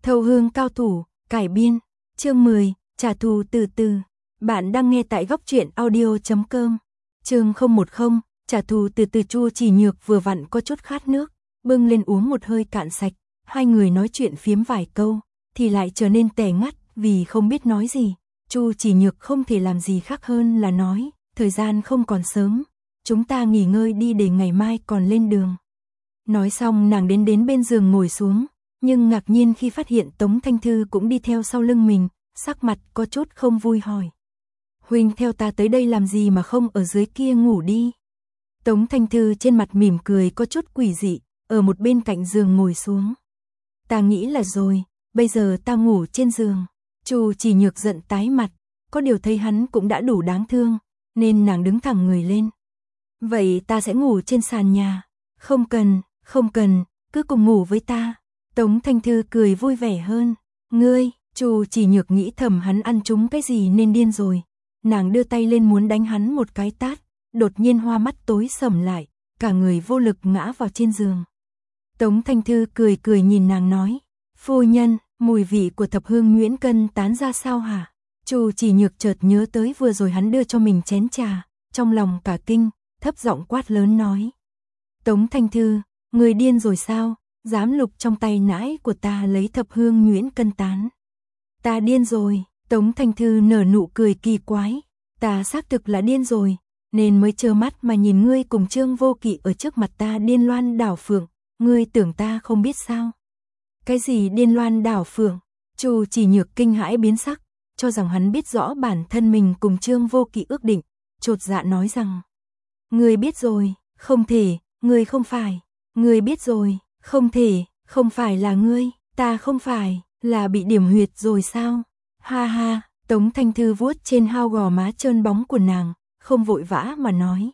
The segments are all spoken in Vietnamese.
Thâu hương cao thủ, cải biên, chương 10, trả thù từ từ. Bạn đang nghe tại góc truyện audio.com. Chương 010, trả thù từ từ. Chu Chỉ Nhược vừa vặn có chút khát nước, bưng lên uống một hơi cạn sạch. Hai người nói chuyện phiếm vài câu, thì lại trở nên tẻ ngắt vì không biết nói gì. Chu Chỉ Nhược không thể làm gì khác hơn là nói, thời gian không còn sớm, chúng ta nghỉ ngơi đi để ngày mai còn lên đường. Nói xong nàng đến bên giường ngồi xuống, nhưng ngạc nhiên khi phát hiện Tống Thanh Thư cũng đi theo sau lưng mình, sắc mặt có chút không vui hỏi. Huynh theo ta tới đây làm gì mà không ở dưới kia ngủ đi? Tống Thanh Thư trên mặt mỉm cười có chút quỷ dị, ở một bên cạnh giường ngồi xuống. Ta nghĩ là rồi, bây giờ ta ngủ trên giường. Chu Chỉ Nhược giận tái mặt, có điều thấy hắn cũng đã đủ đáng thương, nên nàng đứng thẳng người lên. Vậy ta sẽ ngủ trên sàn nhà. Không cần, cứ cùng ngủ với ta. Tống Thanh Thư cười vui vẻ hơn. Ngươi, Chu Chỉ Nhược nghĩ thầm hắn ăn trúng cái gì nên điên rồi. Nàng đưa tay lên muốn đánh hắn một cái tát, đột nhiên hoa mắt tối sầm lại, cả người vô lực ngã vào trên giường. Tống Thanh Thư cười nhìn nàng nói, phu nhân, mùi vị của thập hương nhuyễn cân tán ra sao hả? Chu Chỉ Nhược chợt nhớ tới vừa rồi hắn đưa cho mình chén trà, trong lòng cả kinh, thấp giọng quát lớn nói. Tống Thanh Thư, người điên rồi sao, dám lục trong tay nãi của ta lấy thập hương nhuyễn cân tán. Ta điên rồi, Tống Thanh Thư nở nụ cười kỳ quái, ta xác thực là điên rồi, nên mới trơ mắt mà nhìn ngươi cùng Trương Vô Kỵ ở trước mặt ta điên loan đảo phượng, ngươi tưởng ta không biết sao? Cái gì điên loan đảo phượng? Chu Chỉ Nhược kinh hãi biến sắc, cho rằng hắn biết rõ bản thân mình cùng Trương Vô Kỵ ước định, chột dạ nói rằng, ngươi biết rồi, không thể, ngươi không phải, ngươi biết rồi, không thể, không phải là ngươi, ta không phải, là bị điểm huyệt rồi sao? Ha ha, Tống Thanh Thư vuốt trên hao gò má trơn bóng của nàng, không vội vã mà nói.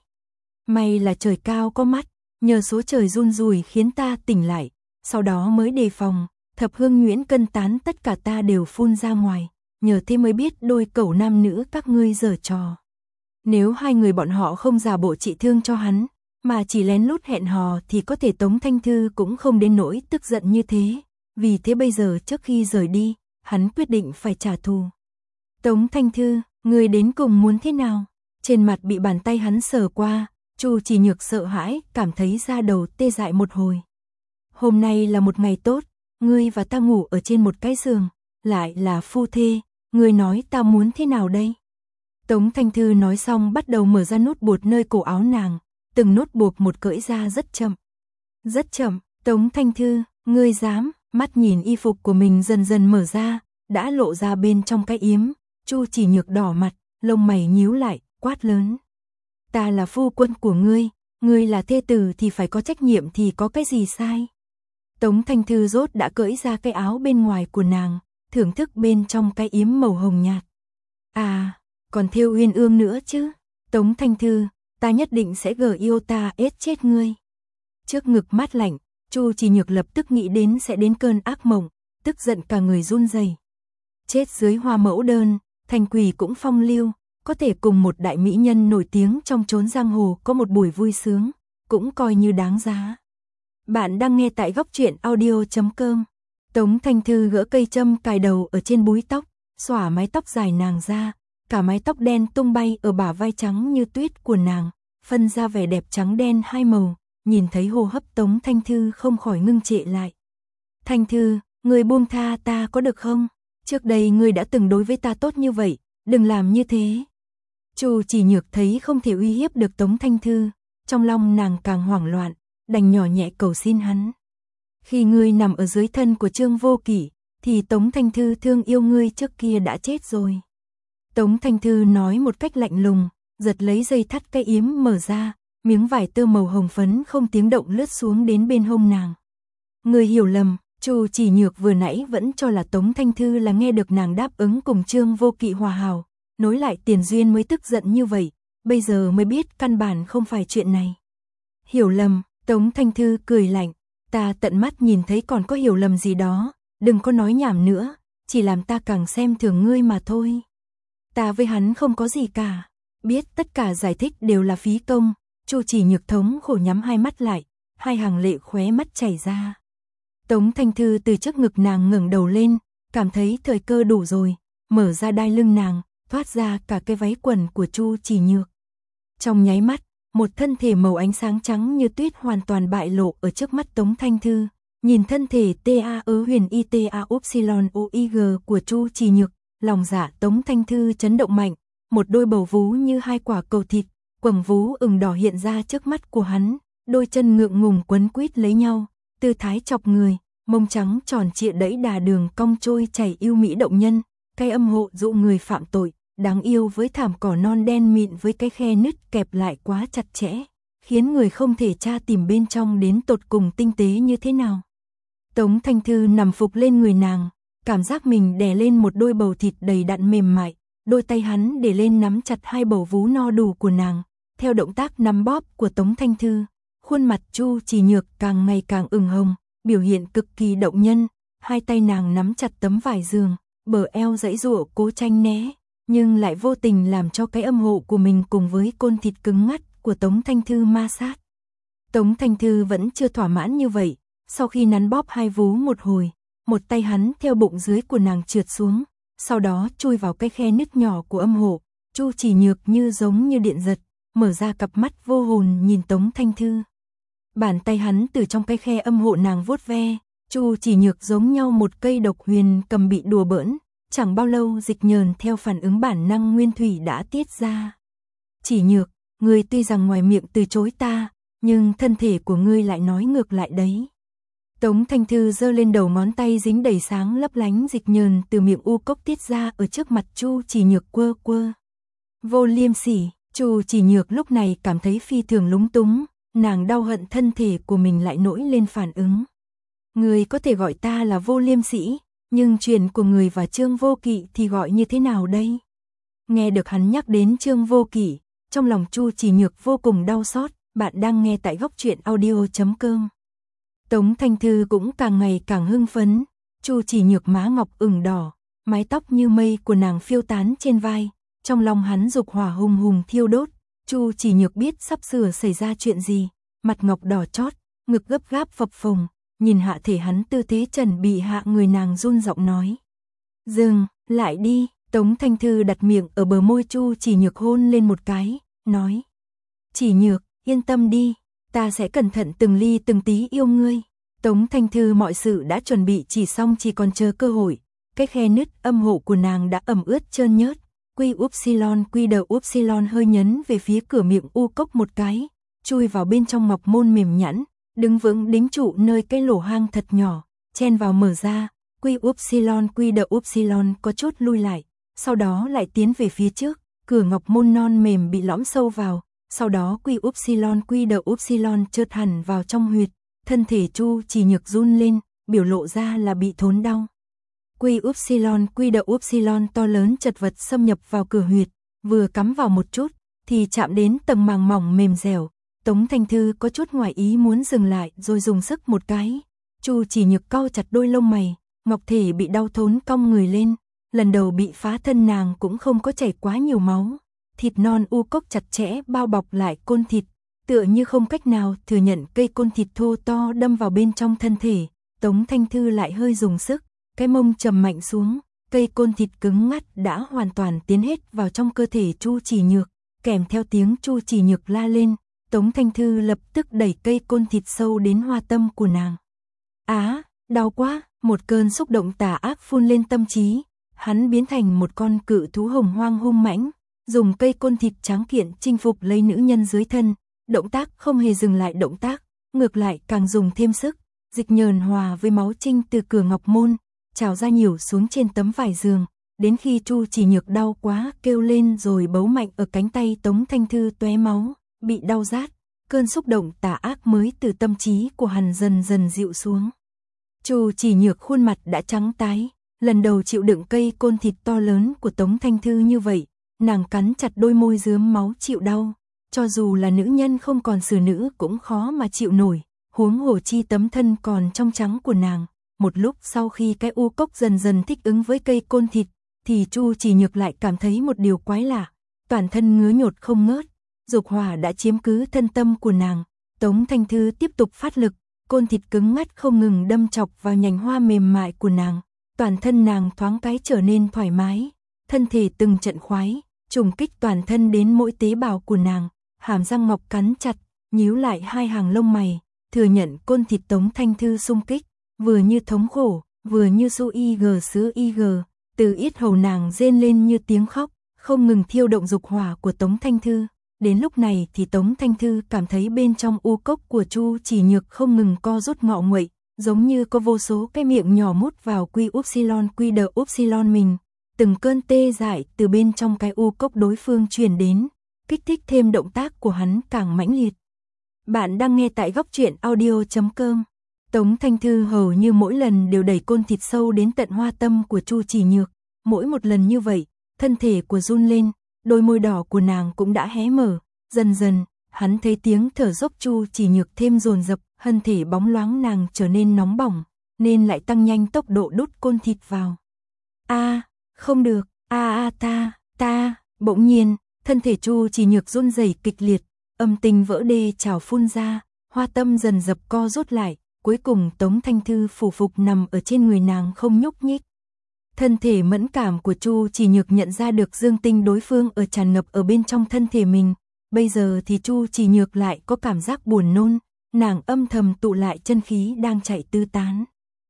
May là trời cao có mắt, nhờ số trời run rủi khiến ta tỉnh lại, sau đó mới đề phòng, thập hương nhuyễn cân tán tất cả ta đều phun ra ngoài, nhờ thế mới biết đôi cẩu nam nữ các ngươi giở trò. Nếu hai người bọn họ không giả bộ trị thương cho hắn, mà chỉ lén lút hẹn hò thì có thể Tống Thanh Thư cũng không đến nỗi tức giận như thế. Vì thế bây giờ trước khi rời đi, hắn quyết định phải trả thù. Tống Thanh Thư, người đến cùng muốn thế nào? Trên mặt bị bàn tay hắn sờ qua, Chu Chỉ Nhược sợ hãi, cảm thấy da đầu tê dại một hồi. Hôm nay là một ngày tốt, ngươi và ta ngủ ở trên một cái giường, lại là phu thê, ngươi nói ta muốn thế nào đây? Tống Thanh Thư nói xong bắt đầu mở ra nút buộc nơi cổ áo nàng, từng nút buộc một cởi ra rất chậm. Rất chậm, Tống Thanh Thư, ngươi dám? Mắt nhìn y phục của mình dần dần mở ra, đã lộ ra bên trong cái yếm, Chu Chỉ Nhược đỏ mặt, lông mày nhíu lại, quát lớn. Ta là phu quân của ngươi là thê tử thì phải có trách nhiệm thì có cái gì sai? Tống Thanh Thư rốt đã cởi ra cái áo bên ngoài của nàng, thưởng thức bên trong cái yếm màu hồng nhạt. À, còn thêu uyên ương nữa chứ? Tống Thanh Thư, ta nhất định sẽ gờ yêu ta ết chết ngươi. Trước ngực mát lạnh, Chu Chỉ Nhược lập tức nghĩ đến sẽ đến cơn ác mộng, tức giận cả người run rẩy. Chết dưới hoa mẫu đơn, thành quỷ cũng phong lưu, có thể cùng một đại mỹ nhân nổi tiếng trong chốn giang hồ có một buổi vui sướng, cũng coi như đáng giá. Bạn đang nghe tại góc truyện audio.com. Tống Thanh Thư gỡ cây châm cài đầu ở trên búi tóc, xõa mái tóc dài nàng ra, cả mái tóc đen tung bay ở bả vai trắng như tuyết của nàng, phân ra vẻ đẹp trắng đen hai màu. Nhìn thấy hô hấp Tống Thanh Thư không khỏi ngưng trệ lại. Thanh Thư, người buông tha ta có được không? Trước đây ngươi đã từng đối với ta tốt như vậy, đừng làm như thế. Chu Chỉ Nhược thấy không thể uy hiếp được Tống Thanh Thư, trong lòng nàng càng hoảng loạn, đành nhỏ nhẹ cầu xin hắn. Khi ngươi nằm ở dưới thân của Trương Vô Kỵ, thì Tống Thanh Thư thương yêu ngươi trước kia đã chết rồi. Tống Thanh Thư nói một cách lạnh lùng, giật lấy dây thắt cái yếm mở ra. Miếng vải tơ màu hồng phấn không tiếng động lướt xuống đến bên hông nàng. Người hiểu lầm, Chu Chỉ Nhược vừa nãy vẫn cho là Tống Thanh Thư là nghe được nàng đáp ứng cùng Trương Vô Kỵ hòa hảo, nối lại tiền duyên mới tức giận như vậy, bây giờ mới biết căn bản không phải chuyện này. Hiểu lầm, Tống Thanh Thư cười lạnh, ta tận mắt nhìn thấy còn có hiểu lầm gì đó, đừng có nói nhảm nữa, chỉ làm ta càng xem thường ngươi mà thôi. Ta với hắn không có gì cả, biết tất cả giải thích đều là phí công. Chu Chỉ Nhược thống khổ nhắm hai mắt lại, hai hàng lệ khóe mắt chảy ra. Tống Thanh Thư từ trước ngực nàng ngẩng đầu lên, cảm thấy thời cơ đủ rồi, mở ra đai lưng nàng, thoát ra cả cái váy quần của Chu Chỉ Nhược. Trong nháy mắt, một thân thể màu ánh sáng trắng như tuyết hoàn toàn bại lộ ở trước mắt Tống Thanh Thư. Nhìn thân thể TAEHUYNITAOYG của Chu Chỉ Nhược, lòng dạ Tống Thanh Thư chấn động mạnh, một đôi bầu vú như hai quả cầu thịt, quầng vú ửng đỏ hiện ra trước mắt của hắn, đôi chân ngượng ngùng quấn quýt lấy nhau, tư thái chọc người, mông trắng tròn trịa đẫy đà đường cong trôi chảy yêu mỹ động nhân, cái âm hộ dụ người phạm tội, đáng yêu với thảm cỏ non đen mịn với cái khe nứt kẹp lại quá chặt chẽ, khiến người không thể tra tìm bên trong đến tột cùng tinh tế như thế nào. Tống Thanh Thư nằm phục lên người nàng, cảm giác mình đè lên một đôi bầu thịt đầy đặn mềm mại, đôi tay hắn để lên nắm chặt hai bầu vú no đủ của nàng, theo động tác nắm bóp của Tống Thanh Thư, khuôn mặt Chu Chỉ Nhược càng ngày càng ửng hồng, biểu hiện cực kỳ động nhân, hai tay nàng nắm chặt tấm vải giường, bờ eo giãy giụa cố tranh né, nhưng lại vô tình làm cho cái âm hộ của mình cùng với côn thịt cứng ngắt của Tống Thanh Thư ma sát. Tống Thanh Thư vẫn chưa thỏa mãn như vậy, sau khi nắn bóp hai vú một hồi, một tay hắn theo bụng dưới của nàng trượt xuống, sau đó chui vào cái khe nứt nhỏ của âm hộ, Chu Chỉ Nhược như giống như điện giật, mở ra cặp mắt vô hồn nhìn Tống Thanh Thư. Bàn tay hắn từ trong cái khe âm hộ nàng vuốt ve, Chu Chỉ Nhược giống nhau một cây độc huyền cầm bị đùa bỡn, chẳng bao lâu Dịch Nhờn theo phản ứng bản năng nguyên thủy đã tiết ra. Chỉ Nhược, ngươi tuy rằng ngoài miệng từ chối ta, nhưng thân thể của ngươi lại nói ngược lại đấy. Tống Thanh Thư giơ lên đầu ngón tay dính đầy sáng lấp lánh dịch nhờn từ miệng u cốc tiết ra ở trước mặt Chu Chỉ Nhược quơ quơ. Vô liêm sỉ, Chu Chỉ Nhược lúc này cảm thấy phi thường lúng túng, nàng đau hận thân thể của mình lại nổi lên phản ứng. Người có thể gọi ta là vô liêm sỉ, nhưng chuyện của người và Trương Vô Kỵ thì gọi như thế nào đây? Nghe được hắn nhắc đến Trương Vô Kỵ, trong lòng Chu Chỉ Nhược vô cùng đau xót. Bạn đang nghe tại Góc Truyện Audio.com. Tống Thanh Thư cũng càng ngày càng hưng phấn, Chu Chỉ Nhược má ngọc ửng đỏ, mái tóc như mây của nàng phiêu tán trên vai, trong lòng hắn dục hỏa hùng hùng thiêu đốt. Chu Chỉ Nhược biết sắp sửa xảy ra chuyện gì, mặt ngọc đỏ chót, ngực gấp gáp phập phồng, nhìn hạ thể hắn tư thế chuẩn bị hạ người nàng run giọng nói: "Dừng, lại đi." Tống Thanh Thư đặt miệng ở bờ môi Chu Chỉ Nhược hôn lên một cái, nói: "Chỉ Nhược, yên tâm đi, ta sẽ cẩn thận từng ly từng tí yêu ngươi." Tống Thanh Thư mọi sự đã chuẩn bị chỉ xong, chỉ còn chờ cơ hội. Cái khe nứt âm hộ của nàng đã ẩm ướt trơn nhớt. Quy đờ upsilon hơi nhấn về phía cửa miệng u cốc một cái, chui vào bên trong ngọc môn mềm nhẵn, đứng vững đính trụ nơi cái lỗ hang thật nhỏ, chen vào mở ra. Quy đờ upsilon có chút lui lại, sau đó lại tiến về phía trước, cửa ngọc môn non mềm bị lõm sâu vào. Sau đó quy đờ upsilon chợt hẳn vào trong huyệt, thân thể Chu Chỉ Nhược run lên, biểu lộ ra là bị thốn đau. Quy đờ upsilon to lớn chật vật xâm nhập vào cửa huyệt, vừa cắm vào một chút thì chạm đến tầng màng mỏng mềm dẻo. Tống Thanh Thư có chút ngoài ý muốn dừng lại rồi dùng sức một cái. Chu Chỉ Nhược cau chặt đôi lông mày, ngọc thể bị đau thốn cong người lên, lần đầu bị phá thân nàng cũng không có chảy quá nhiều máu. Thịt non u cốc chặt chẽ bao bọc lại côn thịt, tựa như không cách nào thừa nhận cây côn thịt thô to đâm vào bên trong thân thể. Tống Thanh Thư lại hơi dùng sức, cái mông trầm mạnh xuống, cây côn thịt cứng ngắt đã hoàn toàn tiến hết vào trong cơ thể Chu Chỉ Nhược, kèm theo tiếng Chu Chỉ Nhược la lên, Tống Thanh Thư lập tức đẩy cây côn thịt sâu đến hoa tâm của nàng. Á, đau quá, một cơn xúc động tà ác phun lên tâm trí, hắn biến thành một con cự thú hồng hoang hung mãnh, dùng cây côn thịt trắng kiện chinh phục lấy nữ nhân dưới thân, động tác không hề dừng lại động tác, ngược lại càng dùng thêm sức, dịch nhờn hòa với máu trinh từ cửa ngọc môn, trào ra nhiều xuống trên tấm vải giường, đến khi Chu Chỉ Nhược đau quá kêu lên rồi bấu mạnh ở cánh tay Tống Thanh Thư tóe máu, bị đau rát, cơn xúc động tà ác mới từ tâm trí của hắn dần dần dịu xuống. Chu Chỉ Nhược khuôn mặt đã trắng tái, lần đầu chịu đựng cây côn thịt to lớn của Tống Thanh Thư như vậy. Nàng cắn chặt đôi môi rướm máu chịu đau, cho dù là nữ nhân không còn xử nữ cũng khó mà chịu nổi, huống hồ chi tấm thân còn trong trắng của nàng. Một lúc sau khi cái u cốc dần dần thích ứng với cây côn thịt, thì Chu Chỉ Nhược lại cảm thấy một điều quái lạ, toàn thân ngứa nhột không ngớt, dục hỏa đã chiếm cứ thân tâm của nàng. Tống Thanh Thư tiếp tục phát lực, côn thịt cứng ngắt không ngừng đâm chọc vào nhành hoa mềm mại của nàng, toàn thân nàng thoáng cái trở nên thoải mái, thân thể từng trận khoái, trùng kích toàn thân đến mỗi tế bào của nàng, hàm răng mọc cắn chặt, nhíu lại hai hàng lông mày, thừa nhận côn thịt Tống Thanh Thư xung kích, vừa như thống khổ, vừa như su ig sứ ig, từ yết hầu nàng rên lên như tiếng khóc, không ngừng thiêu động dục hỏa của Tống Thanh Thư. Đến lúc này thì Tống Thanh Thư cảm thấy bên trong u cốc của Chu Chỉ Nhược không ngừng co rút ngọ nguậy, giống như có vô số cái miệng nhỏ mút vào quy đờ upsilon mình. Từng cơn tê dại từ bên trong cái u cốc đối phương truyền đến, kích thích thêm động tác của hắn càng mãnh liệt. Bạn đang nghe tại góc truyện audio.com. Tống Thanh Thư hầu như mỗi lần đều đẩy côn thịt sâu đến tận hoa tâm của Chu Chỉ Nhược, mỗi một lần như vậy, thân thể của run lên, đôi môi đỏ của nàng cũng đã hé mở, dần dần, hắn thấy tiếng thở dốc Chu Chỉ Nhược thêm dồn dập, thân thể bóng loáng nàng trở nên nóng bỏng, nên lại tăng nhanh tốc độ đút côn thịt vào. Không được, ta, bỗng nhiên, thân thể Chu Chỉ Nhược run rẩy kịch liệt, âm tinh vỡ đê trào phun ra, hoa tâm dần dập co rút lại, cuối cùng Tống Thanh Thư phủ phục nằm ở trên người nàng không nhúc nhích. Thân thể mẫn cảm của Chu Chỉ Nhược nhận ra được dương tinh đối phương ở tràn ngập ở bên trong thân thể mình, bây giờ thì Chu Chỉ Nhược lại có cảm giác buồn nôn, nàng âm thầm tụ lại chân khí đang chạy tứ tán.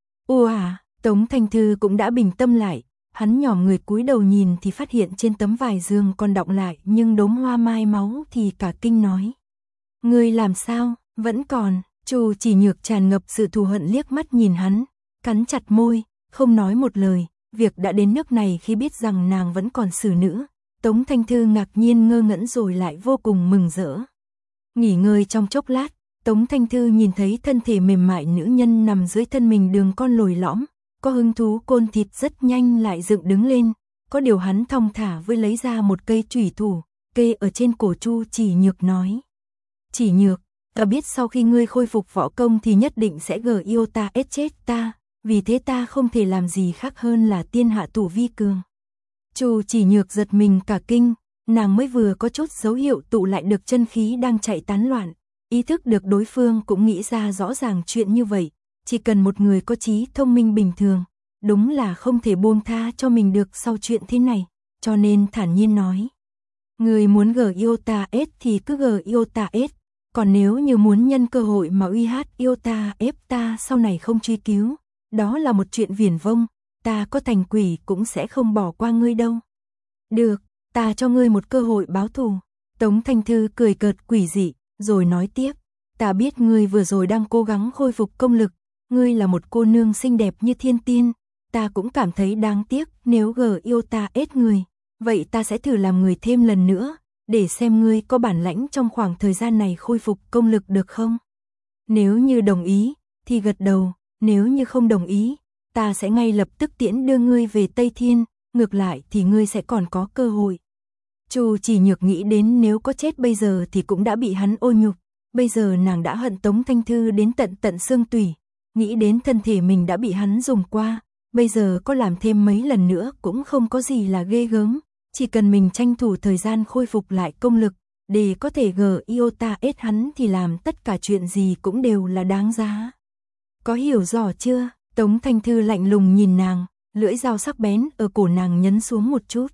Tống Thanh Thư cũng đã bình tâm lại, hắn nhòm người cúi đầu nhìn thì phát hiện trên tấm vải giường còn đọng lại nhưng đốm hoa mai máu thì cả kinh nói. Ngươi làm sao, vẫn còn, Chu Chỉ Nhược tràn ngập sự thù hận liếc mắt nhìn hắn, cắn chặt môi, không nói một lời, việc đã đến nước này khi biết rằng nàng vẫn còn xử nữ, Tống Thanh Thư ngạc nhiên ngơ ngẩn rồi lại vô cùng mừng rỡ. Nghỉ ngơi trong chốc lát, Tống Thanh Thư nhìn thấy thân thể mềm mại nữ nhân nằm dưới thân mình đường con lồi lõm, có hứng thú côn thịt rất nhanh lại dựng đứng lên, có điều hắn thong thả với lấy ra một cây chủy thủ, kê ở trên cổ Chu Chỉ Nhược nói. Chỉ Nhược, ta biết sau khi ngươi khôi phục võ công thì nhất định sẽ yêu ta chết ta, vì thế ta không thể làm gì khác hơn là tiên hạ thủ vi cường. Chu Chỉ Nhược giật mình cả kinh, nàng mới vừa có chút dấu hiệu tụ lại được chân khí đang chạy tán loạn, ý thức được đối phương cũng nghĩ ra rõ ràng chuyện như vậy, chỉ cần một người có trí thông minh bình thường, đúng là không thể buông tha cho mình được sau chuyện thế này, cho nên thản nhiên nói. Người muốn yêu ta thì cứ yêu ta, còn nếu như muốn nhân cơ hội mà uy hát yêu ta ép ta sau này không truy cứu, đó là một chuyện viển vông, ta có thành quỷ cũng sẽ không bỏ qua ngươi đâu. Được, ta cho ngươi một cơ hội báo thù. Tống Thanh Thư cười cợt quỷ dị, rồi nói tiếp, ta biết ngươi vừa rồi đang cố gắng khôi phục công lực, ngươi là một cô nương xinh đẹp như thiên tiên, ta cũng cảm thấy đáng tiếc nếu yêu ta người, vậy ta sẽ thử làm người thêm lần nữa, để xem ngươi có bản lãnh trong khoảng thời gian này khôi phục công lực được không? Nếu như đồng ý, thì gật đầu, nếu như không đồng ý, ta sẽ ngay lập tức tiễn đưa ngươi về Tây Thiên, ngược lại thì ngươi sẽ còn có cơ hội. Chu Chỉ Nhược nghĩ đến nếu có chết bây giờ thì cũng đã bị hắn ô nhục, bây giờ nàng đã hận Tống Thanh Thư đến tận xương tủy, nghĩ đến thân thể mình đã bị hắn dùng qua, bây giờ có làm thêm mấy lần nữa cũng không có gì là ghê gớm, chỉ cần mình tranh thủ thời gian khôi phục lại công lực, để có thể yêu ta hắn thì làm tất cả chuyện gì cũng đều là đáng giá. Có hiểu rõ chưa? Tống Thanh Thư lạnh lùng nhìn nàng, lưỡi dao sắc bén ở cổ nàng nhấn xuống một chút.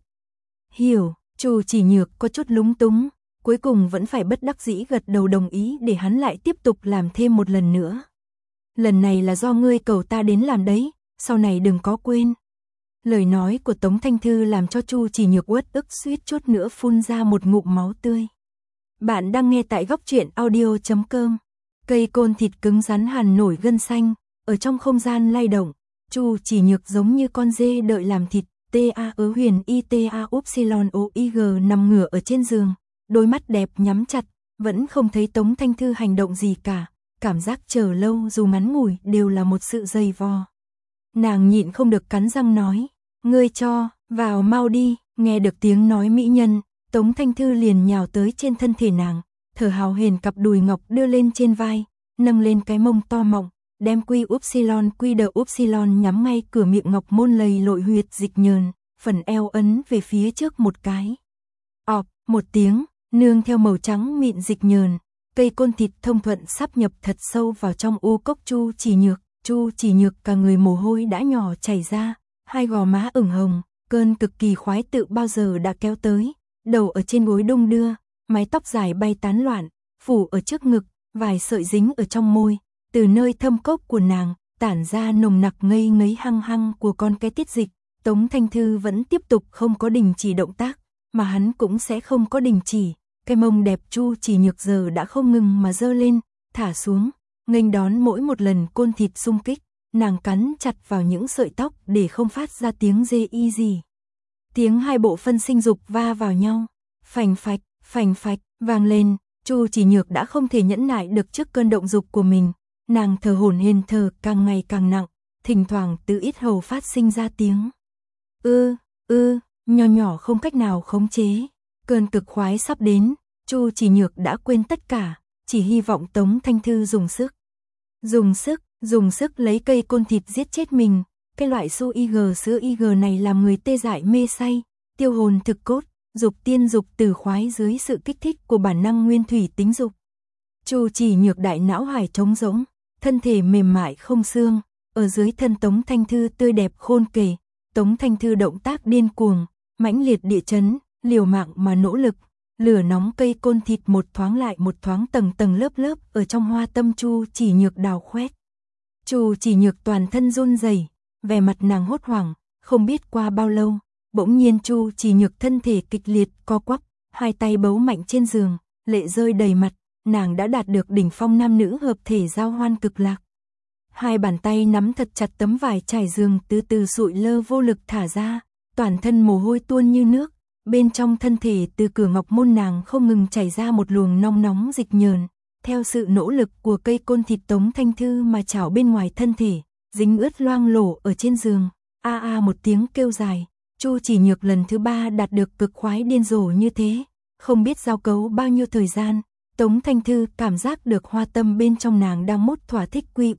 Hiểu, Chu Chỉ Nhược có chút lúng túng, cuối cùng vẫn phải bất đắc dĩ gật đầu đồng ý để hắn lại tiếp tục làm thêm một lần nữa. Lần này là do ngươi cầu ta đến làm đấy, sau này đừng có quên. Lời nói của Tống Thanh Thư làm cho Chu Chỉ Nhược uất ức suýt chút nữa phun ra một ngụm máu tươi. Bạn đang nghe tại góc truyện audio.com. Cây côn thịt cứng rắn hằn nổi gân xanh, ở trong không gian lay động, Chu Chỉ Nhược giống như con dê đợi làm thịt, TAUPSILONOIG nằm ngửa ở trên giường, đôi mắt đẹp nhắm chặt, vẫn không thấy Tống Thanh Thư hành động gì cả, cảm giác chờ lâu dù ngắn ngủi đều là một sự dày vò. Nàng nhịn không được cắn răng nói, ngươi cho, vào mau đi, nghe được tiếng nói mỹ nhân, Tống Thanh Thư liền nhào tới trên thân thể nàng, thở hào hển cặp đùi ngọc đưa lên trên vai, nâng lên cái mông to mọng, đem quy đờ upsilon nhắm ngay cửa miệng ngọc môn lầy lội huyệt dịch nhờn, phần eo ấn về phía trước một cái. Ọp, một tiếng, nương theo màu trắng mịn dịch nhờn, cây côn thịt thông thuận sắp nhập thật sâu vào trong u cốc Chu Chỉ Nhược cả người mồ hôi đã nhỏ chảy ra, hai gò má ửng hồng, cơn cực kỳ khoái tự bao giờ đã kéo tới, đầu ở trên gối đung đưa, mái tóc dài bay tán loạn, phủ ở trước ngực, vài sợi dính ở trong môi, từ nơi thâm cốc của nàng, tản ra nồng nặc ngây ngấy hăng hăng của con cái tiết dịch. Tống Thanh Thư vẫn tiếp tục không có đình chỉ động tác, mà hắn cũng sẽ không có đình chỉ. Cái mông đẹp Chu Chỉ Nhược giờ đã không ngừng mà giơ lên, thả xuống, nghênh đón mỗi một lần côn thịt xung kích, nàng cắn chặt vào những sợi tóc để không phát ra tiếng rê y gì. Tiếng hai bộ phân sinh dục va vào nhau, phành phạch, vang lên, Chu Chỉ Nhược đã không thể nhẫn nại được trước cơn động dục của mình, nàng thở hổn hển thở càng ngày càng nặng, thỉnh thoảng từ ít hầu phát sinh ra tiếng nho nhỏ không cách nào khống chế. Cơn cực khoái sắp đến, Chu Chỉ Nhược đã quên tất cả, chỉ hy vọng Tống Thanh Thư dùng sức lấy cây côn thịt giết chết mình. Cái loại sữa IG này làm người tê dại mê say, tiêu hồn thực cốt, dục tiên dục tử khoái dưới sự kích thích của bản năng nguyên thủy tính dục. Chu Chỉ Nhược đại não hải trống rỗng, thân thể mềm mại không xương, ở dưới thân Tống Thanh Thư tươi đẹp khôn kể. Tống Thanh Thư động tác điên cuồng, mãnh liệt địa chấn, liều mạng mà nỗ lực, lửa nóng cây côn thịt một thoáng lại một thoáng tầng tầng lớp lớp ở trong hoa tâm Chu Chỉ Nhược đào khoét. Chu Chỉ Nhược toàn thân run rẩy, vẻ mặt nàng hốt hoảng, không biết qua bao lâu, bỗng nhiên Chu Chỉ Nhược thân thể kịch liệt co quắp, hai tay bấu mạnh trên giường, lệ rơi đầy mặt, nàng đã đạt được đỉnh phong nam nữ hợp thể giao hoan cực lạc. Hai bàn tay nắm thật chặt tấm vải trải giường từ từ sụi lơ vô lực thả ra, toàn thân mồ hôi tuôn như nước, bên trong thân thể từ cửa ngọc môn nàng không ngừng chảy ra một luồng nong nóng dịch nhờn, theo sự nỗ lực của cây côn thịt Tống Thanh Thư mà trào bên ngoài thân thể, dính ướt loang lổ ở trên giường. Một tiếng kêu dài, Chu Chỉ Nhược lần thứ 3 đạt được cực khoái điên rồ như thế, không biết giao cấu bao nhiêu thời gian. Tống Thanh Thư cảm giác được hoa tâm bên trong nàng đang mốt thỏa thích quy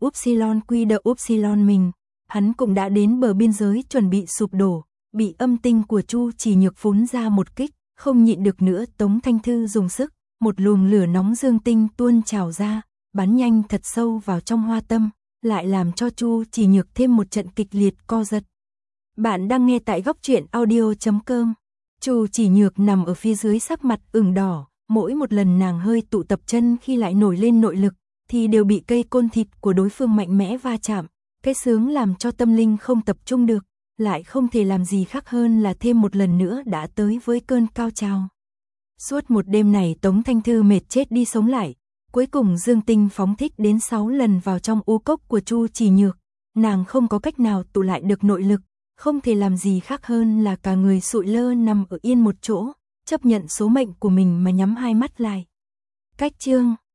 đờ upsilon mình, hắn cũng đã đến bờ biên giới chuẩn bị sụp đổ, bị âm tinh của Chu Chỉ Nhược phún ra một kích, không nhịn được nữa Tống Thanh Thư dùng sức, một luồng lửa nóng dương tinh tuôn trào ra, bắn nhanh thật sâu vào trong hoa tâm, lại làm cho Chu Chỉ Nhược thêm một trận kịch liệt co giật. Bạn đang nghe tại góc truyện audio.com. Chu Chỉ Nhược nằm ở phía dưới sắc mặt ửng đỏ. Mỗi một lần nàng hơi tụ tập chân khi lại nổi lên nội lực, thì đều bị cây côn thịt của đối phương mạnh mẽ va chạm, cái sướng làm cho tâm linh không tập trung được, lại không thể làm gì khác hơn là thêm một lần nữa đã tới với cơn cao trào. Suốt một đêm này Tống Thanh Thư mệt chết đi sống lại, cuối cùng dương tinh phóng thích đến 6 lần vào trong u cốc của Chu Chỉ Nhược, nàng không có cách nào tụ lại được nội lực, không thể làm gì khác hơn là cả người sụi lơ nằm ở yên một chỗ, chấp nhận số mệnh của mình mà nhắm hai mắt lại. Cách chương